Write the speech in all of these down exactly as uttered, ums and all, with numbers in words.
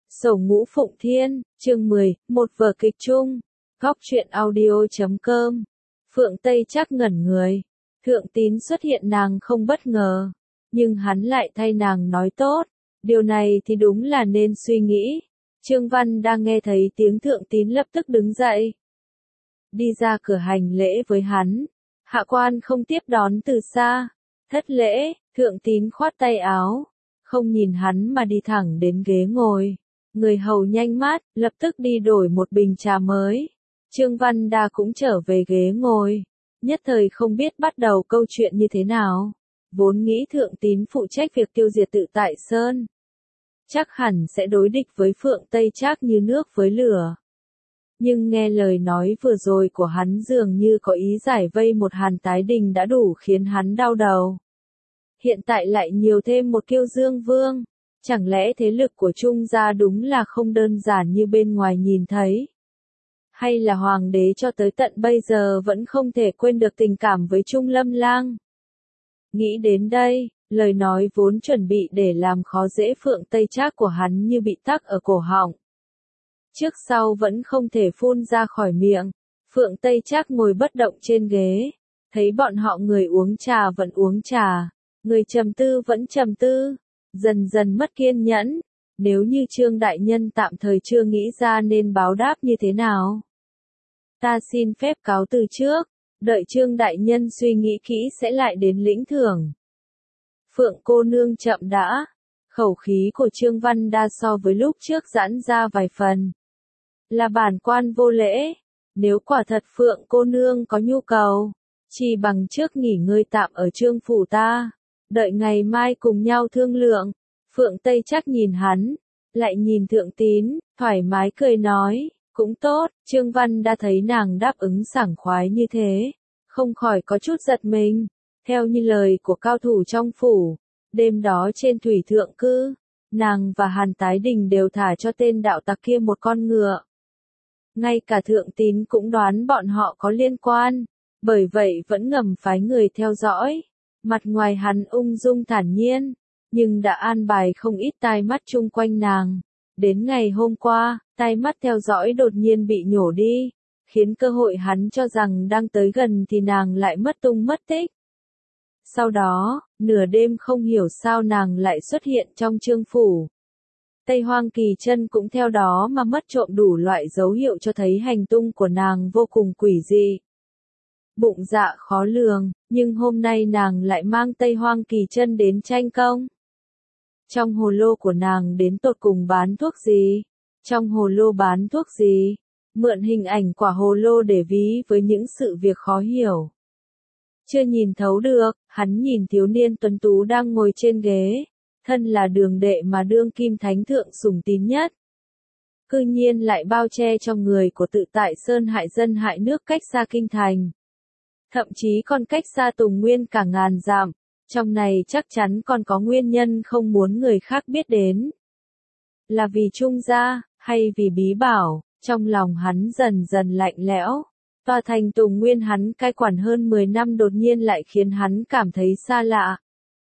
Sổ Ngũ Phụng Thiên, chương mười, một vở kịch chung. Góc truyện audio chấm com. Phượng Tây Trác ngẩn người. Thượng Tín xuất hiện nàng không bất ngờ. Nhưng hắn lại thay nàng nói tốt. Điều này thì đúng là nên suy nghĩ. Trương Văn đang nghe thấy tiếng Thượng Tín lập tức đứng dậy. Đi ra cửa hành lễ với hắn. Hạ quan không tiếp đón từ xa. Thất lễ, Thượng Tín khoát tay áo. Không nhìn hắn mà đi thẳng đến ghế ngồi. Người hầu nhanh mát, lập tức đi đổi một bình trà mới. Trương Văn Đa cũng trở về ghế ngồi. Nhất thời không biết bắt đầu câu chuyện như thế nào. Vốn nghĩ Thượng Tín phụ trách việc tiêu diệt Tự Tại Sơn. Chắc hẳn sẽ đối địch với Phượng Tây Trác như nước với lửa. Nhưng nghe lời nói vừa rồi của hắn dường như có ý giải vây một Hàn Tái Đình đã đủ khiến hắn đau đầu. Hiện tại lại nhiều thêm một Kiêu Dương Vương. Chẳng lẽ thế lực của Trung gia đúng là không đơn giản như bên ngoài nhìn thấy? Hay là Hoàng đế cho tới tận bây giờ vẫn không thể quên được tình cảm với Trung Lâm Lang? Nghĩ đến đây, lời nói vốn chuẩn bị để làm khó dễ Phượng Tây Trác của hắn như bị tắc ở cổ họng. Trước sau vẫn không thể phun ra khỏi miệng. Phượng Tây Trác ngồi bất động trên ghế, thấy bọn họ người uống trà vẫn uống trà, người trầm tư vẫn trầm tư. Dần dần mất kiên nhẫn, nếu như Trương Đại Nhân tạm thời chưa nghĩ ra nên báo đáp như thế nào. Ta xin phép cáo từ trước, đợi Trương Đại Nhân suy nghĩ kỹ sẽ lại đến lĩnh thưởng. Phượng cô nương chậm đã, khẩu khí của Trương Văn Đa so với lúc trước giãn ra vài phần. Là bản quan vô lễ, nếu quả thật Phượng cô nương có nhu cầu, chỉ bằng trước nghỉ ngơi tạm ở Trương phủ ta. Đợi ngày mai cùng nhau thương lượng. Phượng Tây Trác nhìn hắn, lại nhìn Thượng Tín, thoải mái cười nói, cũng tốt. Trương Văn đã thấy nàng đáp ứng sảng khoái như thế, không khỏi có chút giật mình. Theo như lời của cao thủ trong phủ, đêm đó trên thủy thượng cư, nàng và Hàn Tái Đình đều thả cho tên đạo tặc kia một con ngựa. Ngay cả Thượng Tín cũng đoán bọn họ có liên quan, bởi vậy vẫn ngầm phái người theo dõi. Mặt ngoài hắn ung dung thản nhiên, nhưng đã an bài không ít tai mắt chung quanh nàng. Đến ngày hôm qua, tai mắt theo dõi đột nhiên bị nhổ đi, khiến cơ hội hắn cho rằng đang tới gần thì nàng lại mất tung mất tích. Sau đó, nửa đêm không hiểu sao nàng lại xuất hiện trong Trương phủ. Tây Hoang Kỳ Chân cũng theo đó mà mất trộm đủ loại dấu hiệu cho thấy hành tung của nàng vô cùng quỷ dị. Bụng dạ khó lường, nhưng hôm nay nàng lại mang Tây Hoang Kỳ Chân đến tranh công. Trong hồ lô của nàng đến tột cùng bán thuốc gì? Trong hồ lô bán thuốc gì? Mượn hình ảnh quả hồ lô để ví với những sự việc khó hiểu. Chưa nhìn thấu được, hắn nhìn thiếu niên tuấn tú đang ngồi trên ghế, thân là đường đệ mà đương kim thánh thượng sủng tín nhất. Cư nhiên lại bao che cho người của Tự Tại Sơn hại dân hại nước cách xa kinh thành. Thậm chí còn cách xa Tùng Nguyên cả ngàn dặm, trong này chắc chắn còn có nguyên nhân không muốn người khác biết đến. Là vì Trung gia, hay vì bí bảo, trong lòng hắn dần dần lạnh lẽo. Tòa thành Tùng Nguyên hắn cai quản hơn mười năm đột nhiên lại khiến hắn cảm thấy xa lạ.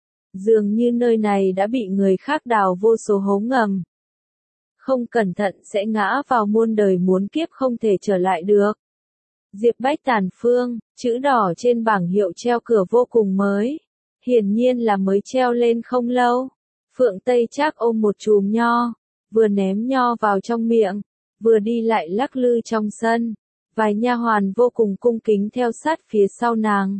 Dường như nơi này đã bị người khác đào vô số hố ngầm. Không cẩn thận sẽ ngã vào muôn đời muốn kiếp không thể trở lại được. Diệp Bách Tàn Phương, chữ đỏ trên bảng hiệu treo cửa vô cùng mới. Hiển nhiên là mới treo lên không lâu. Phượng Tây Trác ôm một chùm nho, vừa ném nho vào trong miệng, vừa đi lại lắc lư trong sân. Vài nha hoàn vô cùng cung kính theo sát phía sau nàng.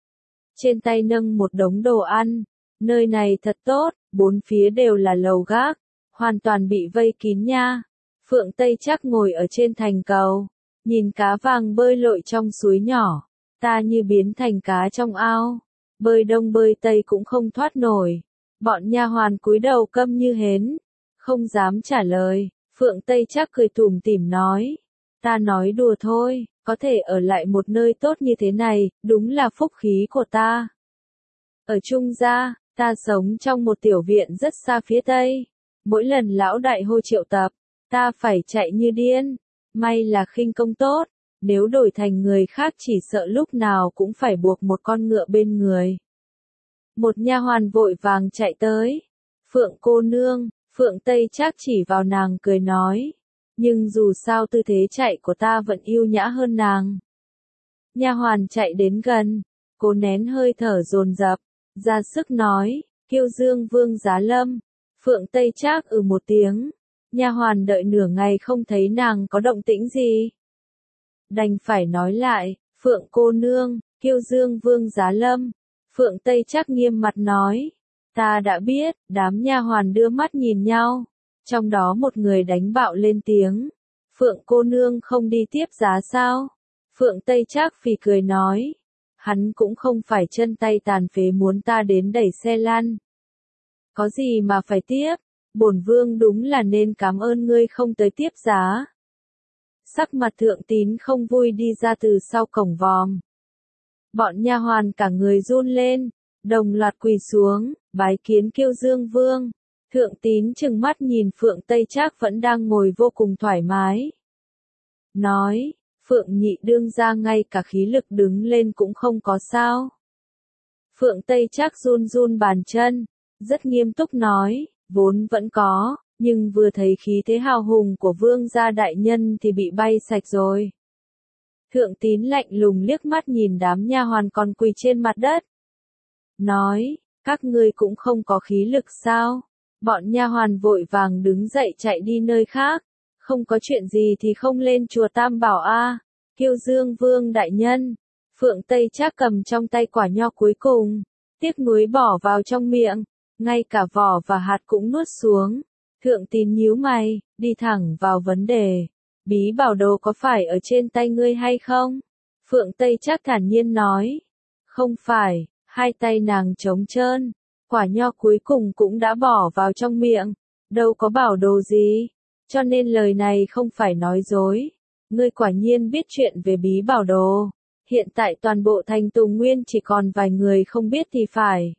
Trên tay nâng một đống đồ ăn. Nơi này thật tốt, bốn phía đều là lầu gác, hoàn toàn bị vây kín nha. Phượng Tây Trác ngồi ở trên thành cầu. Nhìn cá vàng bơi lội trong suối nhỏ, ta như biến thành cá trong ao, bơi đông bơi tây cũng không thoát nổi. Bọn nha hoàn cúi đầu câm như hến, không dám trả lời. Phượng Tây Trác cười tủm tỉm nói, ta nói đùa thôi, có thể ở lại một nơi tốt như thế này, đúng là phúc khí của ta. Ở Trung gia, ta sống trong một tiểu viện rất xa phía tây. Mỗi lần lão đại hô triệu tập, ta phải chạy như điên. May là khinh công tốt, nếu đổi thành người khác chỉ sợ lúc nào cũng phải buộc một con ngựa bên người. Một nha hoàn vội vàng chạy tới. Phượng cô nương, Phượng Tây Trác chỉ vào nàng cười nói, nhưng dù sao tư thế chạy của ta vẫn yêu nhã hơn nàng. Nha hoàn chạy đến gần, cố nén hơi thở dồn dập, ra sức nói, Kiêu Dương Vương Giá Lâm. Phượng Tây Trác ừ một tiếng, nha hoàn đợi nửa ngày không thấy nàng có động tĩnh gì. Đành phải nói lại, Phượng cô nương, Kiêu Dương Vương Giá Lâm. Phượng Tây Trác nghiêm mặt nói, ta đã biết. Đám nha hoàn đưa mắt nhìn nhau, trong đó một người đánh bạo lên tiếng, Phượng cô nương không đi tiếp giá sao? Phượng Tây Trác phì cười nói, hắn cũng không phải chân tay tàn phế muốn ta đến đẩy xe lăn. Có gì mà phải tiếp, bổn vương đúng là nên cảm ơn ngươi không tới tiếp giá. Sắc mặt Thượng Tín không vui đi ra từ sau cổng vòm. Bọn nha hoàn cả người run lên, đồng loạt quỳ xuống, bái kiến Kiêu Dương Vương. Thượng Tín trừng mắt nhìn Phượng Tây Trác vẫn đang ngồi vô cùng thoải mái. Nói, Phượng nhị đương ra ngay cả khí lực đứng lên cũng không có sao. Phượng Tây Trác run run bàn chân, rất nghiêm túc nói, vốn vẫn có, nhưng vừa thấy khí thế hào hùng của vương gia đại nhân thì bị bay sạch rồi. Thượng Tín lạnh lùng liếc mắt nhìn đám nha hoàn còn quỳ trên mặt đất. Nói, các ngươi cũng không có khí lực sao? Bọn nha hoàn vội vàng đứng dậy chạy đi nơi khác. Không có chuyện gì thì không lên chùa Tam Bảo a. À. Kiêu Dương Vương đại nhân. Phượng Tây Trác cầm trong tay quả nho cuối cùng, tiếc nuối bỏ vào trong miệng, ngay cả vỏ và hạt cũng nuốt xuống. Thượng Tín nhíu mày, đi thẳng vào vấn đề. Bí bảo đồ có phải ở trên tay ngươi hay không? Phượng Tây Trác thản nhiên nói. Không phải, hai tay nàng trống trơn, quả nho cuối cùng cũng đã bỏ vào trong miệng, đâu có bảo đồ gì, cho nên lời này không phải nói dối. Ngươi quả nhiên biết chuyện về bí bảo đồ, hiện tại toàn bộ thành Tùng Nguyên chỉ còn vài người không biết thì phải.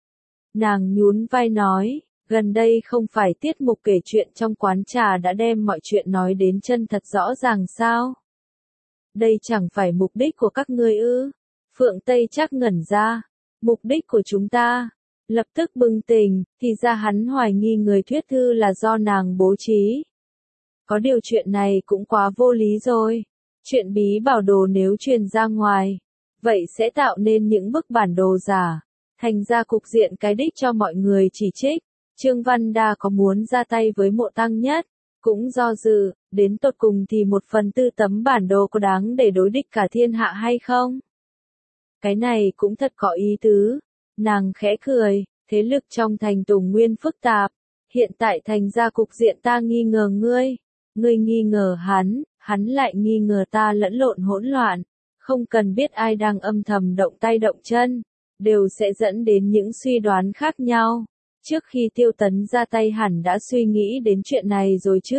Nàng nhún vai nói, gần đây không phải tiết mục kể chuyện trong quán trà đã đem mọi chuyện nói đến chân thật rõ ràng sao? Đây chẳng phải mục đích của các ngươi ư? Phượng Tây Trác ngẩn ra, mục đích của chúng ta, lập tức bừng tỉnh, thì ra hắn hoài nghi người thuyết thư là do nàng bố trí. Có điều chuyện này cũng quá vô lý rồi. Chuyện bí bảo đồ nếu truyền ra ngoài, vậy sẽ tạo nên những bức bản đồ giả, thành ra cục diện cái đích cho mọi người chỉ trích. Trương Văn Đa có muốn ra tay với Mộ Tăng Nhất, cũng do dự, đến tột cùng thì một phần tư tấm bản đồ có đáng để đối địch cả thiên hạ hay không? Cái này cũng thật có ý tứ. Nàng khẽ cười, thế lực trong thành Tùng Nguyên phức tạp, hiện tại thành ra cục diện ta nghi ngờ ngươi, ngươi nghi ngờ hắn, hắn lại nghi ngờ ta lẫn lộn hỗn loạn, không cần biết ai đang âm thầm động tay động chân, đều sẽ dẫn đến những suy đoán khác nhau. Trước khi Tiêu Tấn ra tay hẳn đã suy nghĩ đến chuyện này rồi chứ.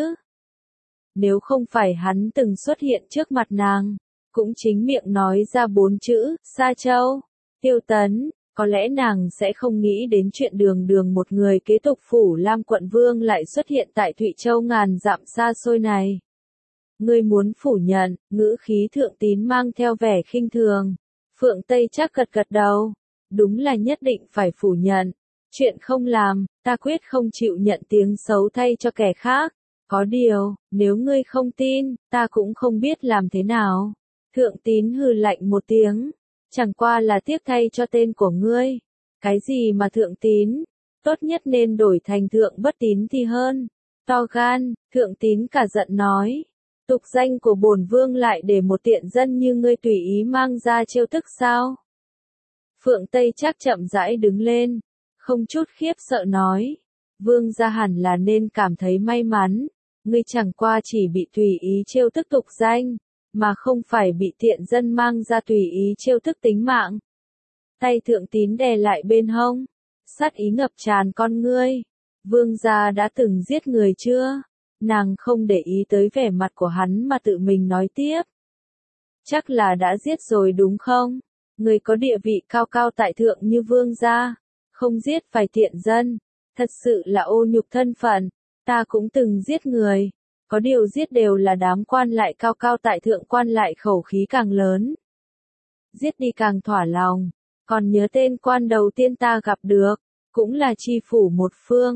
Nếu không phải hắn từng xuất hiện trước mặt nàng, cũng chính miệng nói ra bốn chữ, Sa Châu, Tiêu Tấn, có lẽ nàng sẽ không nghĩ đến chuyện đường đường một người kế tục phủ Lam quận vương lại xuất hiện tại Thụy Châu ngàn dặm xa xôi này. Ngươi muốn phủ nhận, ngữ khí Thượng Tín mang theo vẻ khinh thường. Phượng Tây Trác gật gật đầu, đúng là nhất định phải phủ nhận. Chuyện không làm, ta quyết không chịu nhận tiếng xấu thay cho kẻ khác. Có điều, nếu ngươi không tin, ta cũng không biết làm thế nào. Thượng Tín hừ lạnh một tiếng, chẳng qua là tiếc thay cho tên của ngươi. Cái gì mà Thượng Tín, tốt nhất nên đổi thành Thượng Bất Tín thì hơn. To gan, Thượng Tín cả giận nói, tục danh của bổn vương lại để một tiện dân như ngươi tùy ý mang ra trêu tức sao? Phượng Tây Trác chậm rãi đứng lên, không chút khiếp sợ nói, vương gia hẳn là nên cảm thấy may mắn, ngươi chẳng qua chỉ bị tùy ý trêu tức tục danh, mà không phải bị tiện dân mang ra tùy ý trêu tức tính mạng. Tay Thượng Tín đè lại bên hông, sát ý ngập tràn con ngươi. Vương gia đã từng giết người chưa? Nàng không để ý tới vẻ mặt của hắn mà tự mình nói tiếp. Chắc là đã giết rồi đúng không? Người có địa vị cao cao tại thượng như vương gia, không giết phải tiện dân, thật sự là ô nhục thân phận. Ta cũng từng giết người, có điều giết đều là đám quan lại cao cao tại thượng, quan lại khẩu khí càng lớn. Giết đi càng thỏa lòng, còn nhớ tên quan đầu tiên ta gặp được, cũng là tri phủ một phương,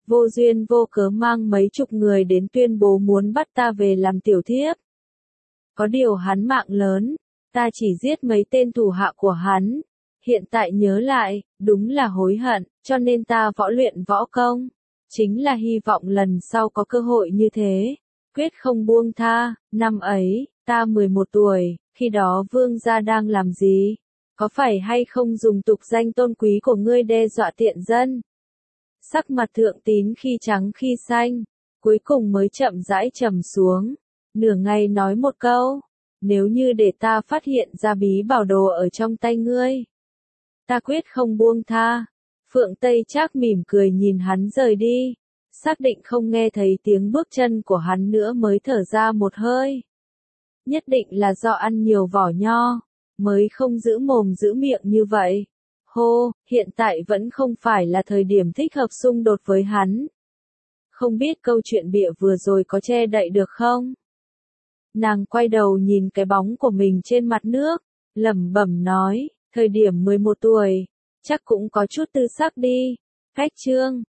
vô duyên vô cớ mang mấy chục người đến tuyên bố muốn bắt ta về làm tiểu thiếp. Có điều hắn mạng lớn, ta chỉ giết mấy tên thủ hạ của hắn. Hiện tại nhớ lại, đúng là hối hận, cho nên ta võ luyện võ công. Chính là hy vọng lần sau có cơ hội như thế. Quyết không buông tha. Năm ấy, ta mười một tuổi, khi đó vương gia đang làm gì? Có phải hay không dùng tục danh tôn quý của ngươi đe dọa tiện dân? Sắc mặt thượng tín khi trắng khi xanh, cuối cùng mới chậm rãi trầm xuống. Nửa ngày nói một câu, nếu như để ta phát hiện ra bí bảo đồ ở trong tay ngươi, ta quyết không buông tha. Phượng Tây Trác mỉm cười nhìn hắn rời đi, xác định không nghe thấy tiếng bước chân của hắn nữa mới thở ra một hơi. Nhất định là do ăn nhiều vỏ nho, mới không giữ mồm giữ miệng như vậy. Hô, hiện tại vẫn không phải là thời điểm thích hợp xung đột với hắn. Không biết câu chuyện bịa vừa rồi có che đậy được không? Nàng quay đầu nhìn cái bóng của mình trên mặt nước, lẩm bẩm nói, thời điểm mười một tuổi, chắc cũng có chút tư sắc đi. Cách chương